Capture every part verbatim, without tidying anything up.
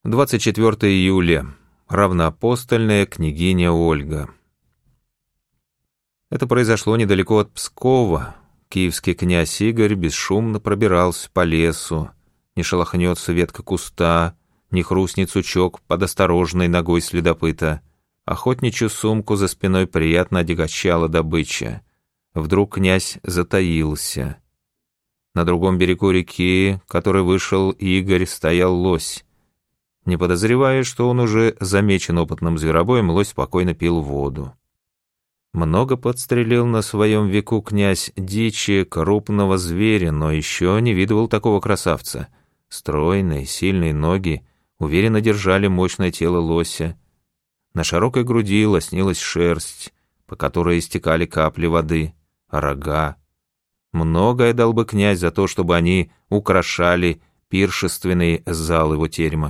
двадцать четвёртого июля. Равноапостольная княгиня Ольга. Это произошло недалеко от Пскова. Киевский князь Игорь бесшумно пробирался по лесу. Не шелохнется ветка куста, не хрустнет сучок под осторожной ногой следопыта. Охотничью сумку за спиной приятно одегощала добыча. Вдруг князь затаился. На другом берегу реки, к которой вышел Игорь, стоял лось. Не подозревая, что он уже замечен опытным зверобоем, лось спокойно пил воду. Много подстрелил на своем веку князь дичи, крупного зверя, но еще не видывал такого красавца. Стройные, сильные ноги уверенно держали мощное тело лося. На широкой груди лоснилась шерсть, по которой истекали капли воды, рога. Многое дал бы князь за то, чтобы они украшали пиршественный зал его терема.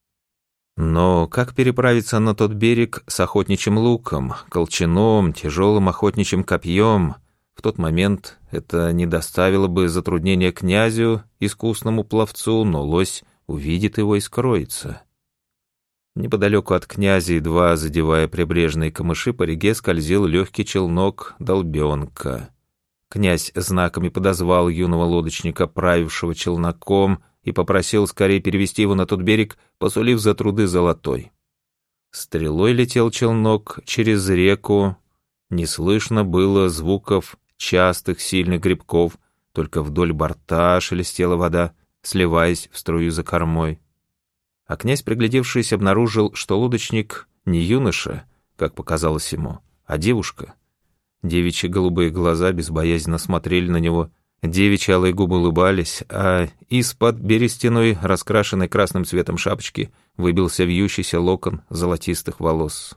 Но как переправиться на тот берег с охотничьим луком, колчаном, тяжелым охотничьим копьем? В тот момент это не доставило бы затруднения князю, искусному пловцу, но лось увидит его и скроется. Неподалеку от князя, едва задевая прибрежные камыши, по реке скользил легкий челнок долбенка. Князь знаками подозвал юного лодочника, правившего челноком, и попросил скорее перевести его на тот берег, посулив за труды золотой. Стрелой летел челнок через реку, не слышно было звуков частых сильных грибков, только вдоль борта шелестела вода, сливаясь в струю за кормой. А князь, приглядевшись, обнаружил, что лодочник не юноша, как показалось ему, а девушка. Девичьи голубые глаза безбоязненно смотрели на него, девичьи алые губы улыбались, а из-под берестяной, раскрашенной красным цветом шапочки, выбился вьющийся локон золотистых волос.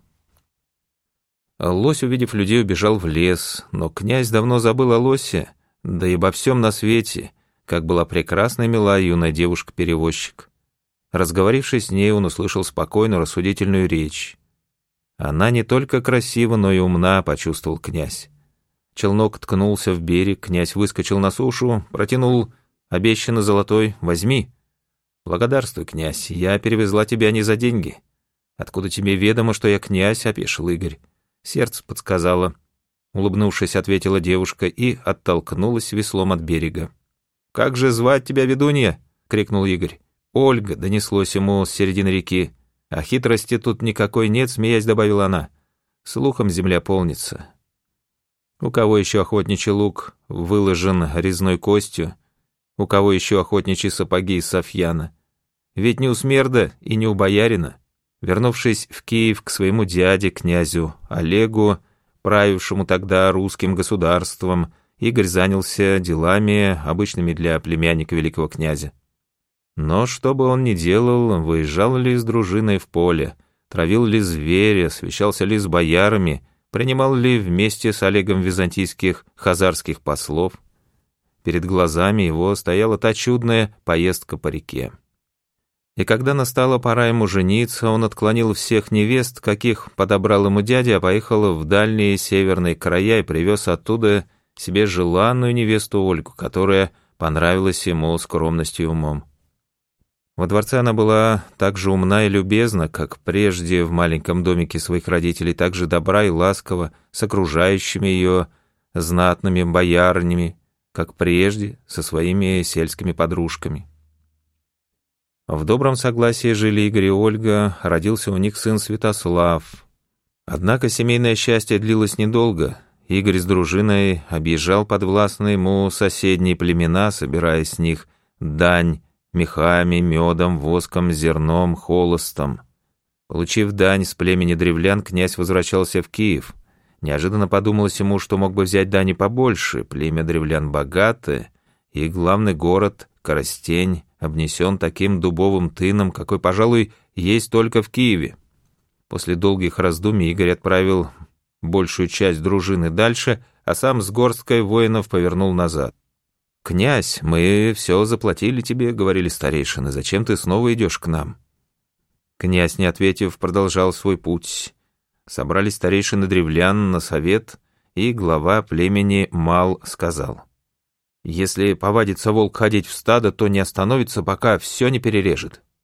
Лось, увидев людей, убежал в лес, но князь давно забыл о лосе, да и обо всем на свете, как была прекрасна и мила юная девушка-перевозчик. Разговорившись с ней, он услышал спокойную, рассудительную речь. Она не только красива, но и умна, почувствовал князь. Челнок ткнулся в берег, князь выскочил на сушу, протянул обещанный золотой «возьми». «Благодарствуй, князь, я перевезла тебя не за деньги». «Откуда тебе ведомо, что я князь?» — опешил Игорь. Сердце подсказало. Улыбнувшись, ответила девушка и оттолкнулась веслом от берега. «Как же звать тебя, ведунья?» — крикнул Игорь. «Ольга», — донеслось ему с середины реки. «А хитрости тут никакой нет», — смеясь добавила она. «Слухом земля полнится». У кого еще охотничий лук выложен резной костью, у кого еще охотничьи сапоги из софьяна. Ведь не у смерда и не у боярина. Вернувшись в Киев к своему дяде, князю Олегу, правившему тогда русским государством, Игорь занялся делами, обычными для племянника великого князя. Но что бы он ни делал, выезжал ли с дружиной в поле, травил ли зверя, совещался ли с боярами, принимал ли вместе с Олегом византийских хазарских послов, перед глазами его стояла та чудная поездка по реке. И когда настала пора ему жениться, он отклонил всех невест, каких подобрал ему дядя, а поехал в дальние северные края и привез оттуда себе желанную невесту Ольгу, которая понравилась ему скромностью и умом. Во дворце она была так же умна и любезна, как прежде в маленьком домике своих родителей, так же добра и ласкова с окружающими ее знатными боярнями, как прежде со своими сельскими подружками. В добром согласии жили Игорь и Ольга, родился у них сын Святослав. Однако семейное счастье длилось недолго. Игорь с дружиной объезжал подвластные ему соседние племена, собирая с них дань мехами, медом, воском, зерном, холостом. Получив дань с племени древлян, князь возвращался в Киев. Неожиданно подумалось ему, что мог бы взять дани побольше. Племя древлян богатое, и главный город, Коростень, обнесен таким дубовым тыном, какой, пожалуй, есть только в Киеве. После долгих раздумий Игорь отправил большую часть дружины дальше, а сам с горсткой воинов повернул назад. «Князь, мы все заплатили тебе», — говорили старейшины, — «зачем ты снова идешь к нам?» Князь, не ответив, продолжал свой путь. Собрались старейшины древлян на совет, и глава племени Мал сказал: «Если повадится волк ходить в стадо, то не остановится, пока все не перережет».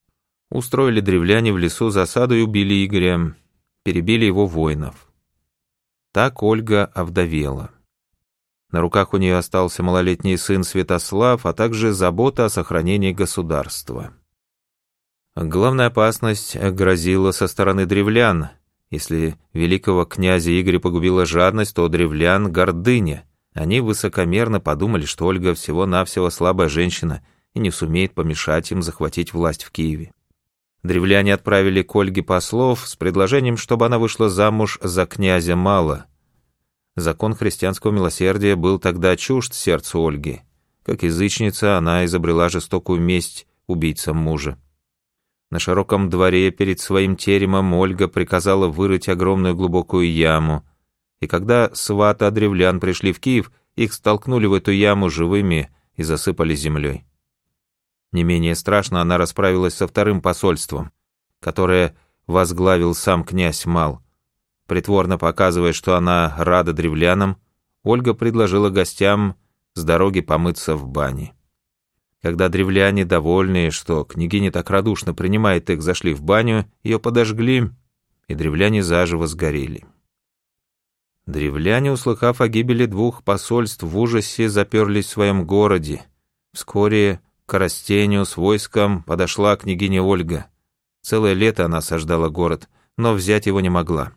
Устроили древляне в лесу засаду и убили Игоря, перебили его воинов. Так Ольга овдовела. На руках у нее остался малолетний сын Святослав, а также забота о сохранении государства. Главная опасность грозила со стороны древлян. Если великого князя Игоря погубила жадность, то древлян — гордыня. Они высокомерно подумали, что Ольга всего-навсего слабая женщина и не сумеет помешать им захватить власть в Киеве. Древляне отправили к Ольге послов с предложением, чтобы она вышла замуж за князя Мала. Закон христианского милосердия был тогда чужд сердцу Ольги. Как язычница, она изобрела жестокую месть убийцам мужа. На широком дворе перед своим теремом Ольга приказала вырыть огромную глубокую яму, и когда сваты от древлян пришли в Киев, их столкнули в эту яму живыми и засыпали землей. Не менее страшно она расправилась со вторым посольством, которое возглавил сам князь Мал. Притворно показывая, что она рада древлянам, Ольга предложила гостям с дороги помыться в бане. Когда древляне, довольные, что княгиня так радушно принимает их, зашли в баню, ее подожгли, и древляне заживо сгорели. Древляне, услыхав о гибели двух посольств, в ужасе заперлись в своем городе. Вскоре к Коростеню с войском подошла княгиня Ольга. Целое лето она осаждала город, но взять его не могла.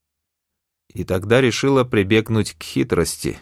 И тогда решила прибегнуть к хитрости.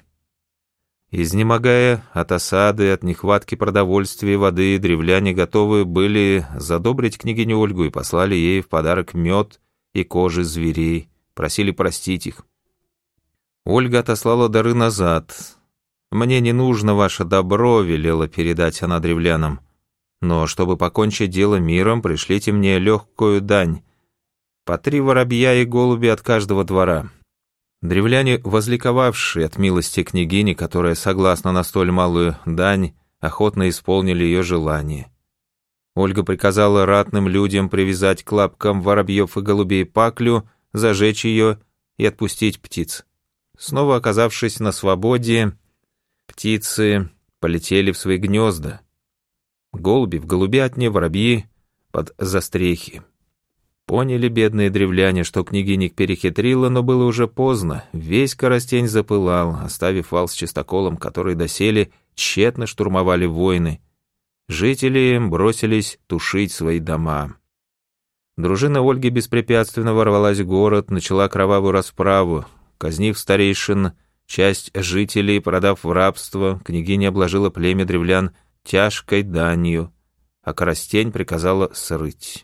Изнемогая от осады, от нехватки продовольствия и воды, древляне готовы были задобрить княгиню Ольгу и послали ей в подарок мед и кожи зверей, просили простить их. Ольга отослала дары назад. «Мне не нужно ваше добро», — велела передать она древлянам. «Но чтобы покончить дело миром, пришлите мне легкую дань. По три воробья и голуби от каждого двора». Древляне, возликовавшие от милости княгини, которая согласна на столь малую дань, охотно исполнили ее желание. Ольга приказала ратным людям привязать к лапкам воробьев и голубей паклю, зажечь ее и отпустить птиц. Снова оказавшись на свободе, птицы полетели в свои гнезда. Голуби в голубятне, воробьи под застрехи. Поняли бедные древляне, что княгиня их перехитрила, но было уже поздно. Весь Коростень запылал, оставив вал с чистоколом, который доселе тщетно штурмовали воины. Жители бросились тушить свои дома. Дружина Ольги беспрепятственно ворвалась в город, начала кровавую расправу. Казнив старейшин, часть жителей, продав в рабство, княгиня обложила племя древлян тяжкой данью, а Коростень приказала срыть.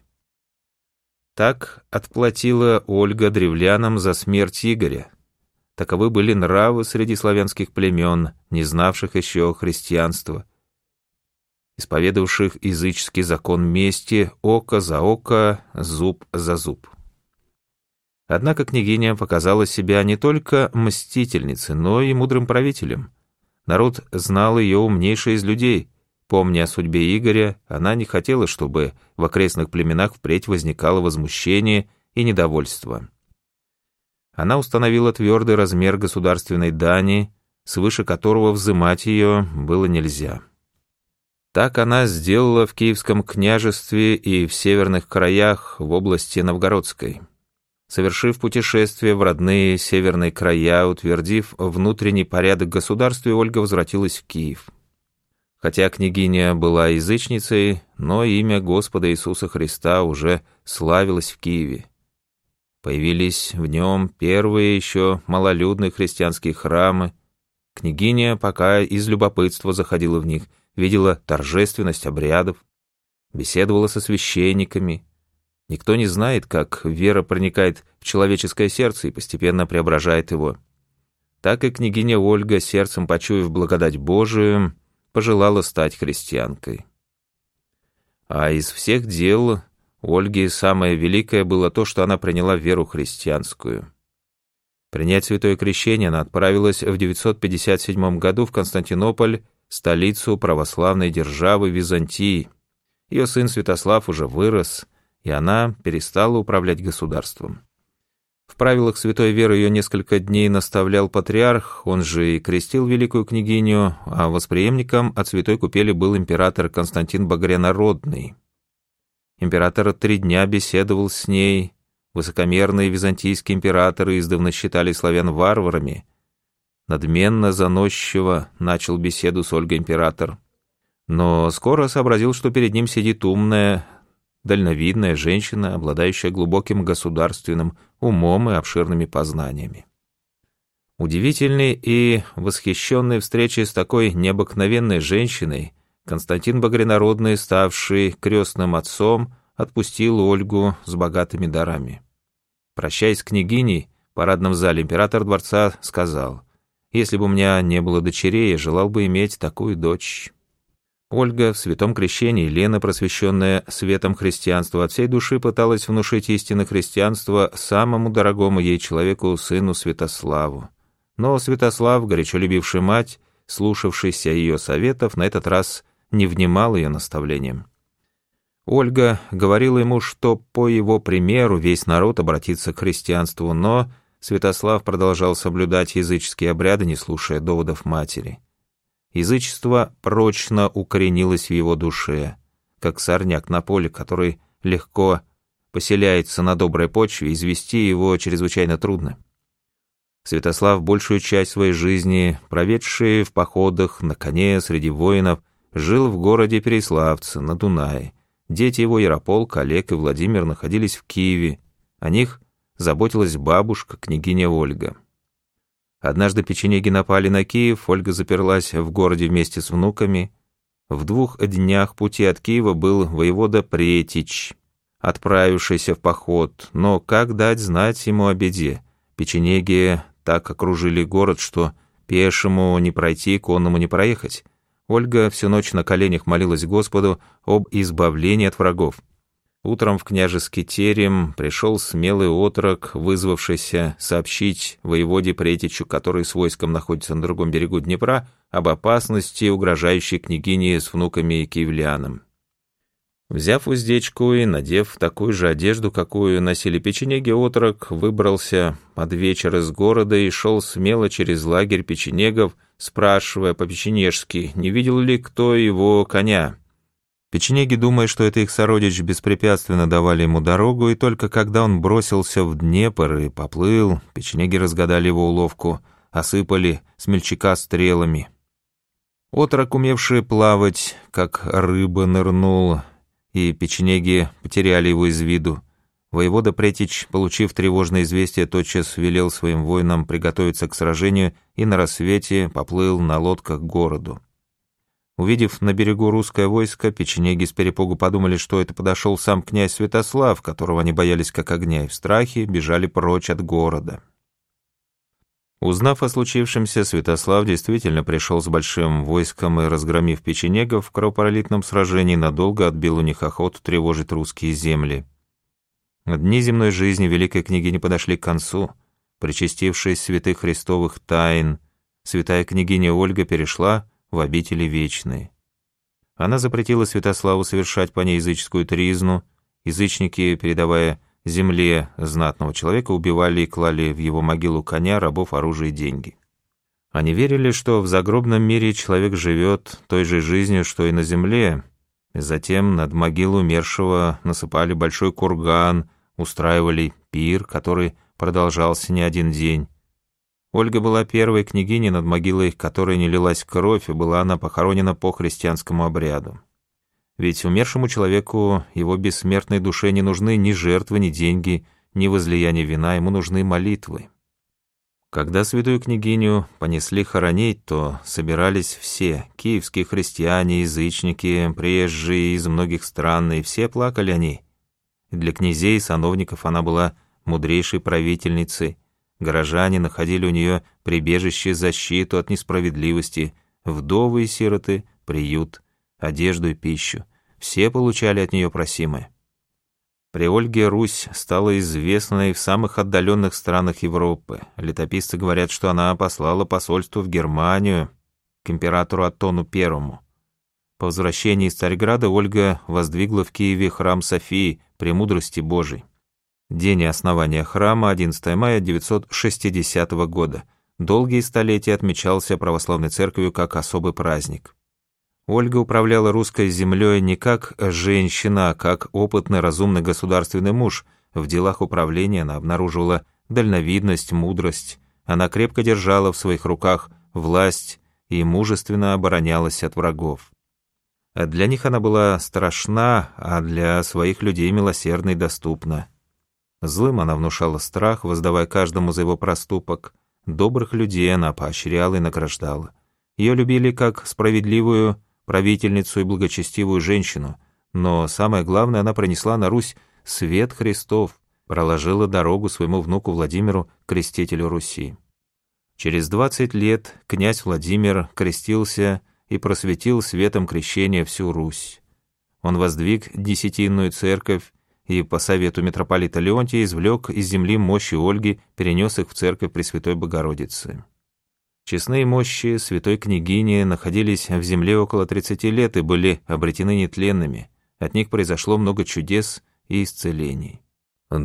Так отплатила Ольга древлянам за смерть Игоря. Таковы были нравы среди славянских племен, не знавших еще христианства, исповедовавших языческий закон мести око за око, зуб за зуб. Однако княгиня показала себя не только мстительницей, но и мудрым правителем. Народ знал ее умнейшей из людей. Помня о судьбе Игоря, она не хотела, чтобы в окрестных племенах впредь возникало возмущение и недовольство. Она установила твердый размер государственной дани, свыше которого взымать ее было нельзя. Так она сделала в Киевском княжестве и в северных краях в области Новгородской. Совершив путешествие в родные северные края, утвердив внутренний порядок в государстве, Ольга возвратилась в Киев. Хотя княгиня была язычницей, но имя Господа Иисуса Христа уже славилось в Киеве. Появились в нем первые еще малолюдные христианские храмы. Княгиня пока из любопытства заходила в них, видела торжественность обрядов, беседовала со священниками. Никто не знает, как вера проникает в человеческое сердце и постепенно преображает его. Так и княгиня Ольга, сердцем почуяв благодать Божию, пожелала стать христианкой. А из всех дел Ольги самое великое было то, что она приняла веру христианскую. Принять святое крещение она отправилась в девятьсот пятьдесят седьмом году в Константинополь, столицу православной державы Византии. Ее сын Святослав уже вырос, и она перестала управлять государством. В правилах святой веры ее несколько дней наставлял патриарх, он же и крестил великую княгиню, а восприемником от святой купели был император Константин Багрянародный. Император три дня беседовал с ней. Высокомерные византийские императоры издавна считали славян варварами. Надменно, заносчиво начал беседу с Ольгой император. Но скоро сообразил, что перед ним сидит умная, дальновидная женщина, обладающая глубоким государственным умом и обширными познаниями. Удивительный и восхищенный встречей с такой необыкновенной женщиной, Константин Багрянародный, ставший крестным отцом, отпустил Ольгу с богатыми дарами. Прощаясь с княгиней в парадном зале, император дворца сказал: «Если бы у меня не было дочерей, я желал бы иметь такую дочь». Ольга в святом крещении, Лена, просвещенная светом христианства, от всей души пыталась внушить истины христианства самому дорогому ей человеку, сыну Святославу. Но Святослав, горячо любивший мать, слушавшийся ее советов, на этот раз не внимал ее наставлениям. Ольга говорила ему, что по его примеру весь народ обратится к христианству, но Святослав продолжал соблюдать языческие обряды, не слушая доводов матери. Язычество прочно укоренилось в его душе, как сорняк на поле, который легко поселяется на доброй почве, извести его чрезвычайно трудно. Святослав большую часть своей жизни, проведший в походах на коне среди воинов, жил в городе Переславце на Дунае. Дети его, Ярополк, Олег и Владимир, находились в Киеве. О них заботилась бабушка, княгиня Ольга. Однажды печенеги напали на Киев, Ольга заперлась в городе вместе с внуками. В двух днях пути от Киева был воевода Претич, отправившийся в поход, но как дать знать ему о беде? Печенеги так окружили город, что пешему не пройти, конному не проехать. Ольга всю ночь на коленях молилась Господу об избавлении от врагов. Утром в княжеский терем пришел смелый отрок, вызвавшийся сообщить воеводе Претичу, который с войском находится на другом берегу Днепра, об опасности, угрожающей княгине с внуками и киевлянам. Взяв уздечку и надев такую же одежду, какую носили печенеги, отрок выбрался под вечер из города и шел смело через лагерь печенегов, спрашивая по-печенежски, не видел ли кто его коня. Печенеги, думая, что это их сородич, беспрепятственно давали ему дорогу, и только когда он бросился в Днепр и поплыл, печенеги разгадали его уловку, осыпали смельчака стрелами. Отрок, умевший плавать, как рыба, нырнул, и печенеги потеряли его из виду. Воевода Претич, получив тревожное известие, тотчас велел своим воинам приготовиться к сражению и на рассвете поплыл на лодках к городу. Увидев на берегу русское войско, печенеги с перепугу подумали, что это подошел сам князь Святослав, которого они боялись как огня, и в страхе бежали прочь от города. Узнав о случившемся, Святослав действительно пришел с большим войском и, разгромив печенегов в кровопролитном сражении, надолго отбил у них охоту тревожить русские земли. Дни земной жизни великой княгини подошли к концу. Причастившись святых христовых тайн, святая княгиня Ольга перешла в обители вечные. Она запретила Святославу совершать по ней языческую тризну. Язычники, передавая земле знатного человека, убивали и клали в его могилу коня, рабов, оружие и деньги. Они верили, что в загробном мире человек живет той же жизнью, что и на земле. Затем над могилу умершего насыпали большой курган, устраивали пир, который продолжался не один день. Ольга была первой княгиней, над могилой которой не лилась кровь, и была она похоронена по христианскому обряду. Ведь умершему человеку, его бессмертной душе не нужны ни жертвы, ни деньги, ни возлияние вина, ему нужны молитвы. Когда святую княгиню понесли хоронить, то собирались все, киевские христиане, язычники, приезжие из многих стран, и все плакали о ней. Для князей и сановников она была мудрейшей правительницей. Горожане находили у нее прибежище, защиту от несправедливости, вдовы и сироты, приют, одежду и пищу. Все получали от нее просимое. При Ольге Русь стала известной в самых отдаленных странах Европы. Летописцы говорят, что она послала посольство в Германию к императору Аттону Первому. По возвращении из Царьграда Ольга воздвигла в Киеве храм Софии, премудрости Божией. День основания храма — одиннадцатого мая девятьсот шестидесятого года. Долгие столетия отмечался православной церковью как особый праздник. Ольга управляла русской землей не как женщина, а как опытный, разумный государственный муж. В делах управления она обнаруживала дальновидность, мудрость. Она крепко держала в своих руках власть и мужественно оборонялась от врагов. Для них она была страшна, а для своих людей милосердна и доступна. Злым она внушала страх, воздавая каждому за его проступок. Добрых людей она поощряла и награждала. Ее любили как справедливую правительницу и благочестивую женщину, но самое главное, она принесла на Русь свет Христов, проложила дорогу своему внуку Владимиру, крестителю Руси. Через двадцать лет князь Владимир крестился и просветил светом крещения всю Русь. Он воздвиг десятинную церковь и по совету митрополита Леонтия извлек из земли мощи Ольги, перенес их в церковь Пресвятой Богородицы. Честные мощи святой княгини находились в земле около тридцати лет и были обретены нетленными. От них произошло много чудес и исцелений.